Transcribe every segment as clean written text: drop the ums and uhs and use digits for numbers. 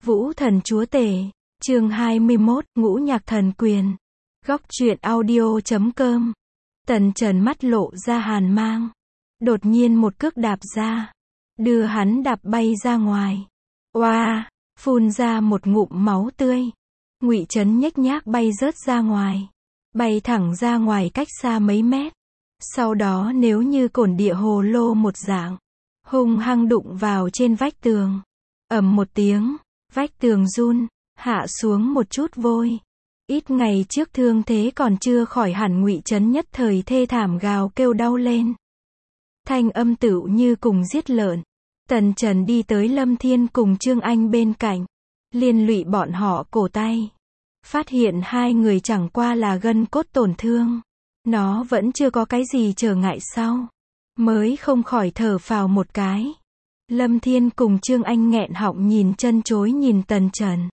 Vũ thần chúa tể, chương 21, ngũ nhạc thần quyền. Góc truyện audio.com. Tần Trần mắt lộ ra hàn mang. Đột nhiên một cước đạp ra, đưa hắn đạp bay ra ngoài. Oa, phun ra một ngụm máu tươi. Ngụy Trấn nhếch nhác bay rớt ra ngoài, bay thẳng ra ngoài cách xa mấy mét. Sau đó nếu như cổn địa hồ lô một dạng, hung hăng đụng vào trên vách tường. Ầm một tiếng, vách tường run, hạ xuống một chút vôi. Ít ngày trước thương thế còn chưa khỏi hẳn, Ngụy Trấn nhất thời thê thảm gào kêu đau lên. Thanh âm tựu như cùng giết lợn. Tần Trần đi tới Lâm Thiên cùng Trương Anh bên cạnh, liên lụy bọn họ cổ tay. Phát hiện hai người chẳng qua là gân cốt tổn thương, nó vẫn chưa có cái gì trở ngại sau, mới không khỏi thở phào một cái. Lâm Thiên cùng Trương Anh nghẹn họng nhìn chân chối nhìn Tần Trần.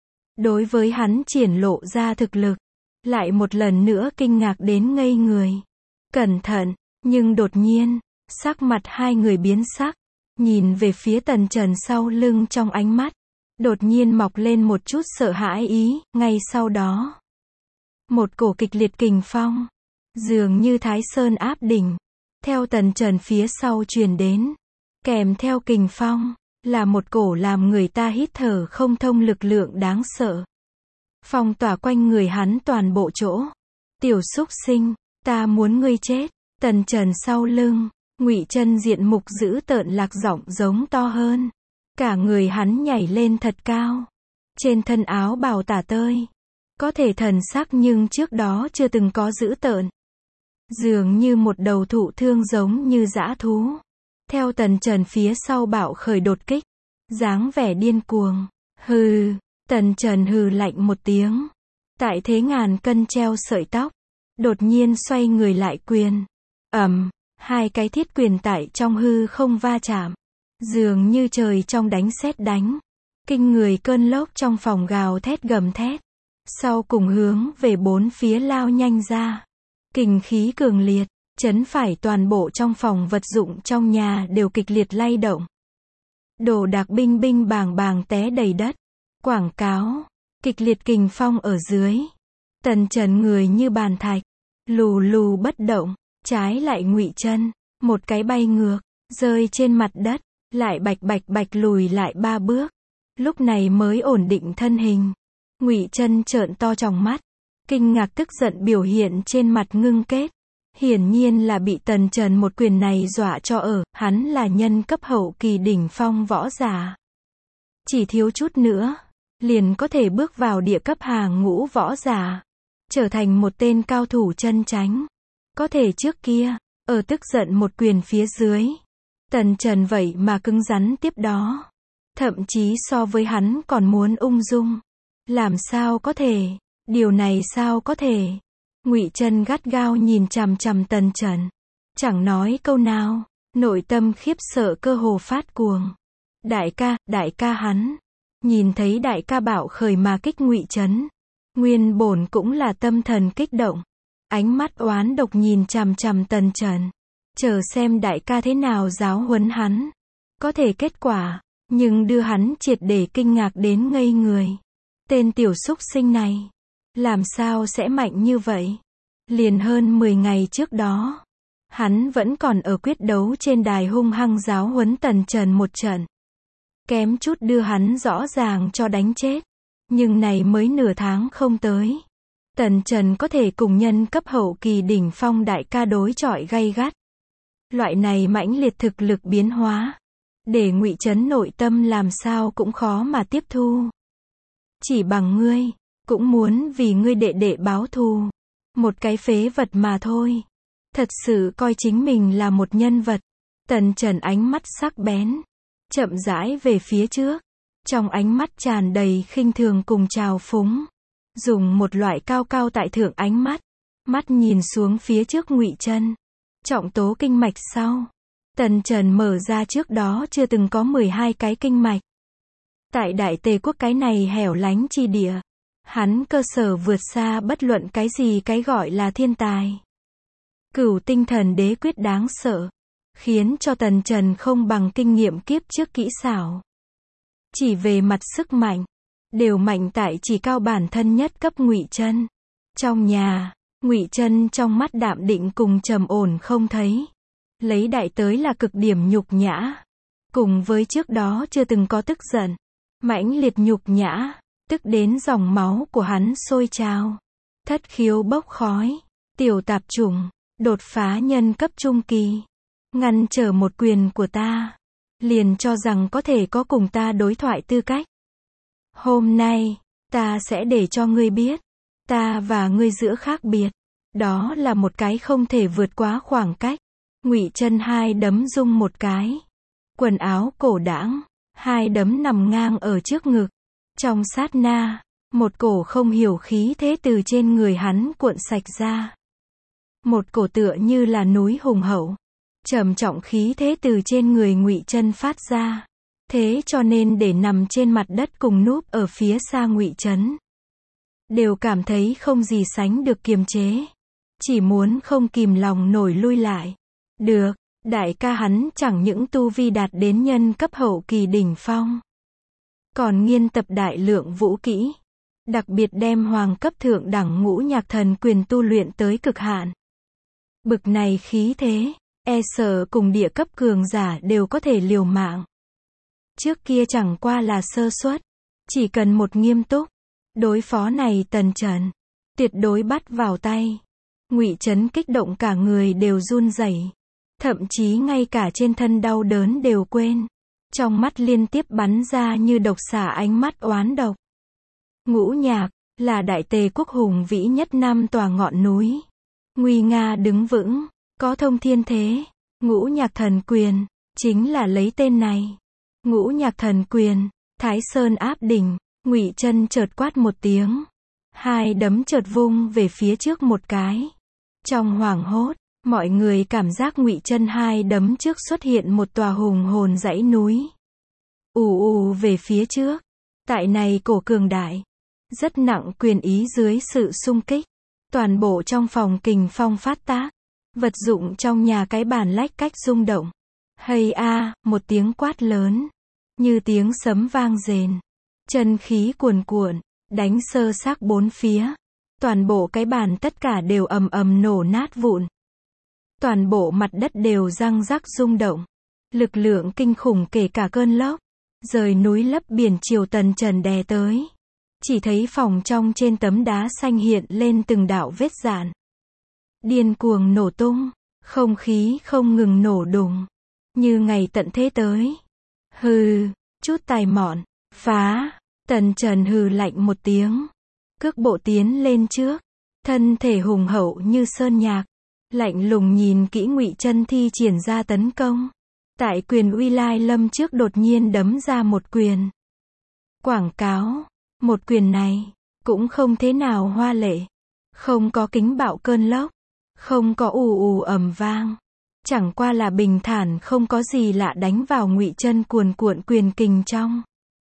Đối với hắn triển lộ ra thực lực, lại một lần nữa kinh ngạc đến ngây người. Cẩn thận, nhưng đột nhiên, sắc mặt hai người biến sắc, nhìn về phía Tần Trần sau lưng, trong ánh mắt đột nhiên mọc lên một chút sợ hãi ý. Ngay sau đó, một cổ kịch liệt kình phong, dường như Thái Sơn áp đỉnh, theo Tần Trần phía sau truyền đến. Kèm theo kình phong, là một cổ làm người ta hít thở không thông lực lượng đáng sợ. Phong tỏa quanh người hắn toàn bộ chỗ. Tiểu súc sinh, ta muốn ngươi chết. Tần Trần sau lưng, Ngụy Trân diện mục dữ tợn lạc giọng giống to hơn. Cả người hắn nhảy lên thật cao. Trên thân áo bào tả tơi, có thể thần sắc nhưng trước đó chưa từng có dữ tợn. Dường như một đầu thụ thương giống như dã thú. Theo Tần Trần phía sau bạo khởi đột kích, dáng vẻ điên cuồng. Hừ, Tần Trần hừ lạnh một tiếng. Tại thế ngàn cân treo sợi tóc, đột nhiên xoay người lại quyền. Hai cái thiết quyền tại trong hư không va chạm, dường như trời trong đánh sét đánh. Kinh người cơn lốc trong phòng gào thét gầm thét, sau cùng hướng về bốn phía lao nhanh ra. Kình khí cường liệt, chấn phải toàn bộ trong phòng vật dụng trong nhà đều kịch liệt lay động. Đồ đạc binh binh bàng bàng té đầy đất. Quảng cáo, kịch liệt kình phong ở dưới. Tần Trần người như bàn thạch, lù lù bất động, trái lại Ngụy Trân, một cái bay ngược, rơi trên mặt đất, lại bạch bạch bạch lùi lại 3 bước. Lúc này mới ổn định thân hình. Ngụy Trân trợn to tròng mắt, kinh ngạc tức giận biểu hiện trên mặt ngưng kết. Hiển nhiên là bị Tần Trần một quyền này dọa cho ở. Hắn là nhân cấp hậu kỳ đỉnh phong võ giả, chỉ thiếu chút nữa liền có thể bước vào địa cấp hàng ngũ võ giả, trở thành một tên cao thủ chân chánh. Có thể trước kia, ở tức giận một quyền phía dưới, Tần Trần vậy mà cứng rắn tiếp đó, thậm chí so với hắn còn muốn ung dung. Làm sao có thể? Điều này sao có thể? Ngụy Trân gắt gao nhìn chằm chằm Tần Trần, chẳng nói câu nào, nội tâm khiếp sợ cơ hồ phát cuồng. Đại ca hắn. Nhìn thấy đại ca bạo khởi mà kích Ngụy Trấn, nguyên bổn cũng là tâm thần kích động, ánh mắt oán độc nhìn chằm chằm Tần Trần, chờ xem đại ca thế nào giáo huấn hắn. Có thể kết quả, nhưng đưa hắn triệt để kinh ngạc đến ngây người. Tên tiểu súc sinh này, làm sao sẽ mạnh như vậy? Liền hơn 10 ngày trước đó, hắn vẫn còn ở quyết đấu trên đài hung hăng giáo huấn Tần Trần một trận, kém chút đưa hắn rõ ràng cho đánh chết. Nhưng này mới nửa tháng không tới, Tần Trần có thể cùng nhân cấp hậu kỳ đỉnh phong đại ca đối chọi gay gắt. Loại này mãnh liệt thực lực biến hóa, để Ngụy Trấn nội tâm làm sao cũng khó mà tiếp thu. Chỉ bằng ngươi, cũng muốn vì ngươi đệ đệ báo thù. Một cái phế vật mà thôi. Thật sự coi chính mình là một nhân vật. Tần Trần ánh mắt sắc bén, chậm rãi về phía trước, trong ánh mắt tràn đầy khinh thường cùng trào phúng. Dùng một loại cao cao tại thượng ánh mắt, mắt nhìn xuống phía trước Ngụy Trân. Trọng tố kinh mạch sau, Tần Trần mở ra trước đó chưa từng có 12 cái kinh mạch. Tại Đại Tề quốc cái này hẻo lánh chi địa, hắn cơ sở vượt xa bất luận cái gì cái gọi là thiên tài. Cửu tinh thần đế quyết đáng sợ, khiến cho Tần Trần không bằng kinh nghiệm kiếp trước kỹ xảo. Chỉ về mặt sức mạnh, đều mạnh tại chỉ cao bản thân nhất cấp Ngụy Chân. Trong nhà, Ngụy Chân trong mắt đạm định cùng trầm ổn không thấy. Lấy đại tới là cực điểm nhục nhã. Cùng với trước đó chưa từng có tức giận, mãnh liệt nhục nhã, tức đến dòng máu của hắn sôi trào. Thất khiếu bốc khói, tiểu tạp chủng, đột phá nhân cấp trung kỳ. Ngăn trở một quyền của ta, liền cho rằng có thể có cùng ta đối thoại tư cách. Hôm nay, ta sẽ để cho ngươi biết, ta và ngươi giữa khác biệt. Đó là một cái không thể vượt quá khoảng cách. Ngụy Chân hai đấm rung một cái. Quần áo cổ đãng, hai đấm nằm ngang ở trước ngực. Trong sát na, một cổ không hiểu khí thế từ trên người hắn cuộn sạch ra. Một cổ tựa như là núi hùng hậu, trầm trọng khí thế từ trên người Ngụy Chân phát ra. Thế cho nên để nằm trên mặt đất cùng núp ở phía xa Ngụy Trấn, đều cảm thấy không gì sánh được kiềm chế. Chỉ muốn không kìm lòng nổi lui lại. Được, đại ca hắn chẳng những tu vi đạt đến nhân cấp hậu kỳ đỉnh phong, còn nghiên tập đại lượng vũ kỹ, đặc biệt đem hoàng cấp thượng đẳng ngũ nhạc thần quyền tu luyện tới cực hạn. Bực này khí thế, e sợ cùng địa cấp cường giả đều có thể liều mạng. Trước kia chẳng qua là sơ suất, chỉ cần một nghiêm túc, đối phó này Tần Trần, tuyệt đối bắt vào tay. Ngụy Trấn kích động cả người đều run rẩy, thậm chí ngay cả trên thân đau đớn đều quên. Trong mắt liên tiếp bắn ra như độc xà ánh mắt oán độc. Ngũ nhạc, là đại tề quốc hùng vĩ nhất năm tòa ngọn núi. Nguy nga đứng vững, có thông thiên thế. Ngũ nhạc thần quyền, chính là lấy tên này. Ngũ nhạc thần quyền, Thái Sơn áp đỉnh. Ngụy Chân chợt quát một tiếng. Hai đấm chợt vung về phía trước một cái. Trong hoảng hốt, mọi người cảm giác Ngụy Chân hai đấm trước xuất hiện một tòa hùng hồn dãy núi. Ù ù về phía trước. Tại này cổ cường đại, rất nặng quyền ý dưới sự xung kích. Toàn bộ trong phòng kình phong phát tác. Vật dụng trong nhà cái bàn lách cách rung động. Hây a, một tiếng quát lớn. Như tiếng sấm vang rền. Chân khí cuồn cuộn, đánh sơ xác bốn phía. Toàn bộ cái bàn tất cả đều ầm ầm nổ nát vụn. Toàn bộ mặt đất đều răng rắc rung động. Lực lượng kinh khủng kể cả cơn lốc, rời núi lấp biển chiều Tần Trần đè tới. Chỉ thấy phòng trong trên tấm đá xanh hiện lên từng đạo vết rạn. Điên cuồng nổ tung, không khí không ngừng nổ đùng. Như ngày tận thế tới. Hừ, chút tài mọn, phá. Tần Trần hừ lạnh một tiếng. Cước bộ tiến lên trước. Thân thể hùng hậu như sơn nhạc. Lạnh lùng nhìn kỹ Ngụy Chân thi triển ra tấn công. Tại quyền uy lai lâm trước đột nhiên đấm ra một quyền. Quảng cáo, một quyền này, cũng không thế nào hoa lệ. Không có kính bạo cơn lốc. Không có ù ù ầm vang. Chẳng qua là bình thản không có gì lạ đánh vào Ngụy Chân cuồn cuộn quyền kình trong.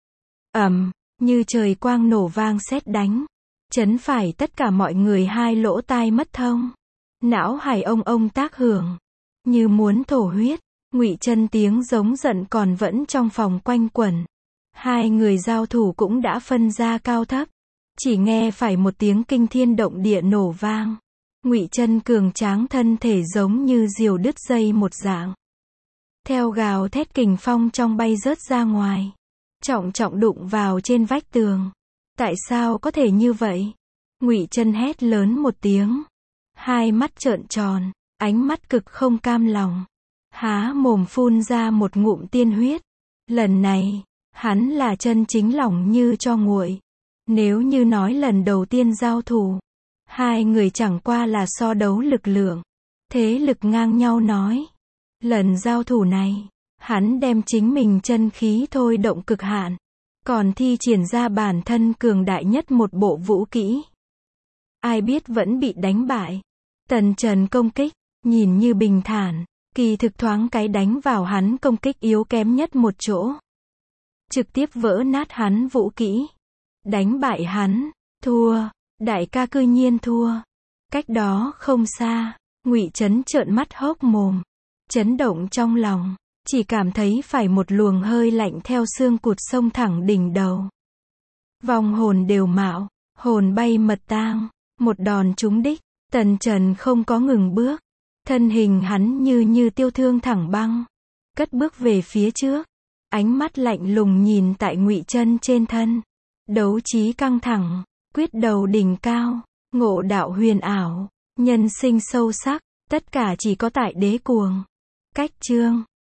Như trời quang nổ vang sét đánh. Chấn phải tất cả mọi người hai lỗ tai mất thông. Não hải ông tác hưởng. Như muốn thổ huyết. Ngụy Chân tiếng giống giận còn vẫn trong phòng quanh quẩn. Hai người giao thủ cũng đã phân ra cao thấp. Chỉ nghe phải một tiếng kinh thiên động địa nổ vang. Ngụy Chân cường tráng thân thể giống như diều đứt dây một dạng. Theo gào thét kình phong trong bay rớt ra ngoài. Trọng trọng đụng vào trên vách tường. Tại sao có thể như vậy? Ngụy Chân hét lớn một tiếng. Hai mắt trợn tròn, ánh mắt cực không cam lòng. Há mồm phun ra một ngụm tiên huyết. Lần này, hắn là chân chính lòng như cho nguội. Nếu như nói lần đầu tiên giao thủ, hai người chẳng qua là so đấu lực lượng, thế lực ngang nhau nói. Lần giao thủ này, hắn đem chính mình chân khí thôi động cực hạn, còn thi triển ra bản thân cường đại nhất một bộ vũ kỹ. Ai biết vẫn bị đánh bại. Tần Trần công kích, nhìn như bình thản, kỳ thực thoáng cái đánh vào hắn công kích yếu kém nhất một chỗ. Trực tiếp vỡ nát hắn vũ kỹ. Đánh bại hắn, thua, đại ca cư nhiên thua. Cách đó không xa, Ngụy Trấn trợn mắt hốc mồm, chấn động trong lòng. chỉ cảm thấy phải một luồng hơi lạnh theo xương cụt xông thẳng đỉnh đầu. Vong hồn đều mạo, hồn bay mật tang, một đòn trúng đích, Tần Trần không có ngừng bước, thân hình hắn như tiêu thương thẳng băng, cất bước về phía trước, ánh mắt lạnh lùng nhìn tại ngụy chân trên thân, đấu trí căng thẳng, quyết đầu đỉnh cao, ngộ đạo huyền ảo, nhân sinh sâu sắc, tất cả chỉ có tại đế cuồng. Cách chương